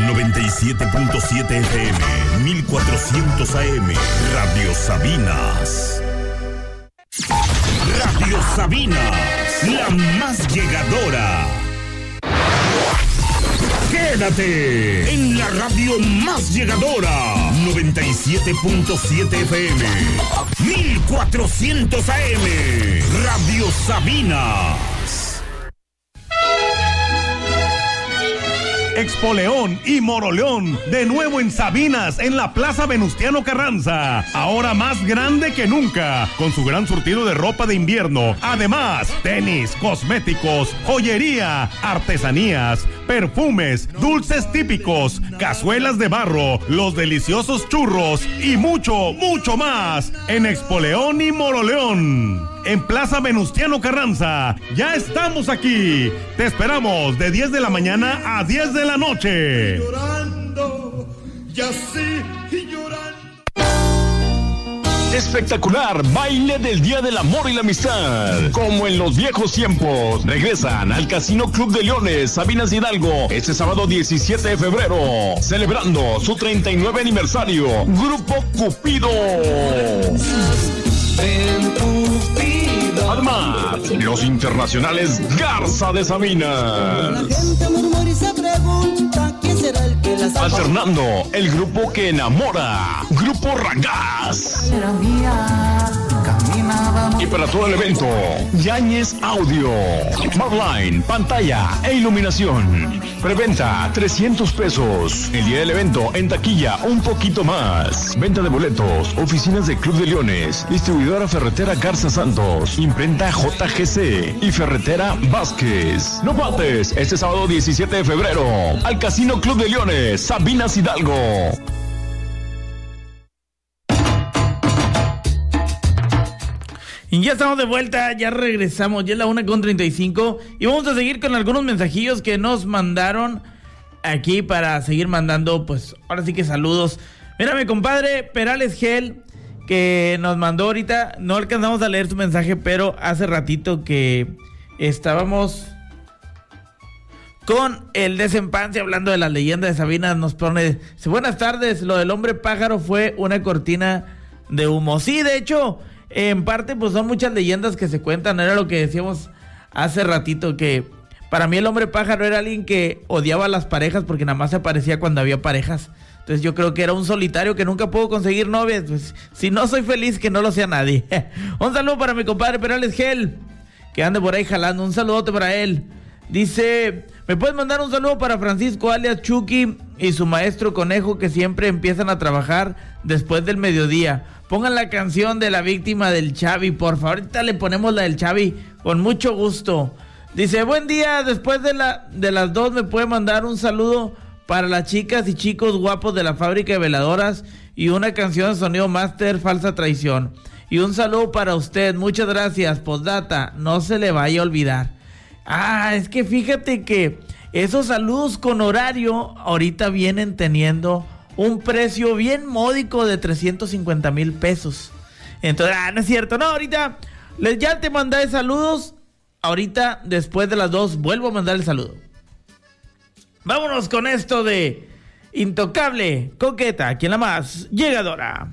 97.7 FM, 1400 AM, Radio Sabinas. Radio Sabinas, la más llegadora. Quédate en la radio más llegadora, 97.7 FM, 1400 AM, Radio Sabinas. Expo León y Moroleón, de nuevo en Sabinas, en la Plaza Venustiano Carranza, ahora más grande que nunca, con su gran surtido de ropa de invierno, además, tenis, cosméticos, joyería, artesanías, perfumes, dulces típicos, cazuelas de barro, los deliciosos churros y mucho, mucho más, en Expo León y Moroleón. En Plaza Venustiano Carranza, ya estamos aquí. Te esperamos de 10 de la mañana a 10 de la noche. Llorando, ya sí, llorando. Espectacular baile del Día del Amor y la Amistad. Como en los viejos tiempos, regresan al Casino Club de Leones, Sabinas Hidalgo, este sábado 17 de febrero, celebrando su 39 aniversario. Grupo Cupido. Además, los internacionales Garza de Sabinas. La gente murmura y se pregunta quién será el que las alternando el grupo que enamora, Grupo Ragaz. Y para todo el evento, Yáñez Audio, Marline, pantalla e iluminación. Preventa 300 pesos. El día del evento en taquilla un poquito más. Venta de boletos, oficinas de Club de Leones, distribuidora ferretera Garza Santos, imprenta JGC y ferretera Vázquez. No faltes este sábado 17 de febrero al Casino Club de Leones, Sabinas Hidalgo. Y ya estamos de vuelta, ya regresamos, ya es la 1:35 y vamos a seguir con algunos mensajillos que nos mandaron aquí para seguir mandando, pues ahora sí que saludos. Mira, mi compadre Perales Gel, que nos mandó ahorita, no alcanzamos a leer su mensaje, pero hace ratito que estábamos con el Desempance hablando de la leyenda de Sabinas, nos pone, buenas tardes, lo del hombre pájaro fue una cortina de humo. Sí, de hecho, en parte pues son muchas leyendas que se cuentan, era lo que decíamos hace ratito, que para mí el hombre pájaro era alguien que odiaba a las parejas porque nada más se aparecía cuando había parejas. Entonces yo creo que era un solitario que nunca pudo conseguir novias. Pues si no soy feliz, que no lo sea nadie. Un saludo para mi compadre Perales Gel, que ande por ahí jalando, un saludote para él. Dice, ¿me puedes mandar un saludo para Francisco alias Chucky y su maestro Conejo, que siempre empiezan a trabajar después del mediodía? Pongan la canción de la víctima del Chavi, por favor. Ahorita le ponemos la del Chavi, con mucho gusto. Dice, buen día, después de las 2 me puede mandar un saludo para las chicas y chicos guapos de la fábrica de veladoras y una canción de Sonido Master, Falsa Traición. Y un saludo para usted, muchas gracias. Postdata, no se le vaya a olvidar. Es que fíjate que esos saludos con horario ahorita vienen teniendo un precio bien módico de 350,000 pesos. Entonces, no es cierto, no, ahorita ya te mandé saludos. Ahorita, después de las 2, vuelvo a mandar el saludo. Vámonos con esto de Intocable, Coqueta, aquí en la más llegadora.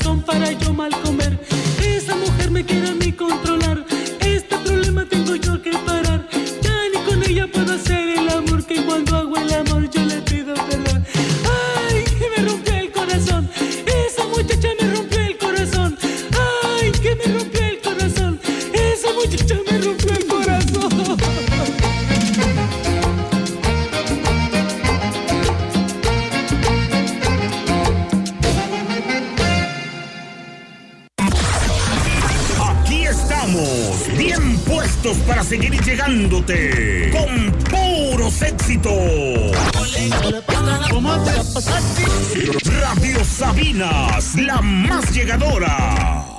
razón para yo mal comer. Esa mujer me quiere a mí controlar. Este problema tengo yo que parar. Ya ni con ella puedo hacer el amor, que cuando hago el amor yo le pido perdón. Ay, que me rompió el corazón. Esa muchacha me rompió el corazón. Ay, que me rompió el corazón. Esa muchacha me rompió el corazón. Bien puestos para seguir llegándote con puros éxitos. Radio Sabinas, la más llegadora.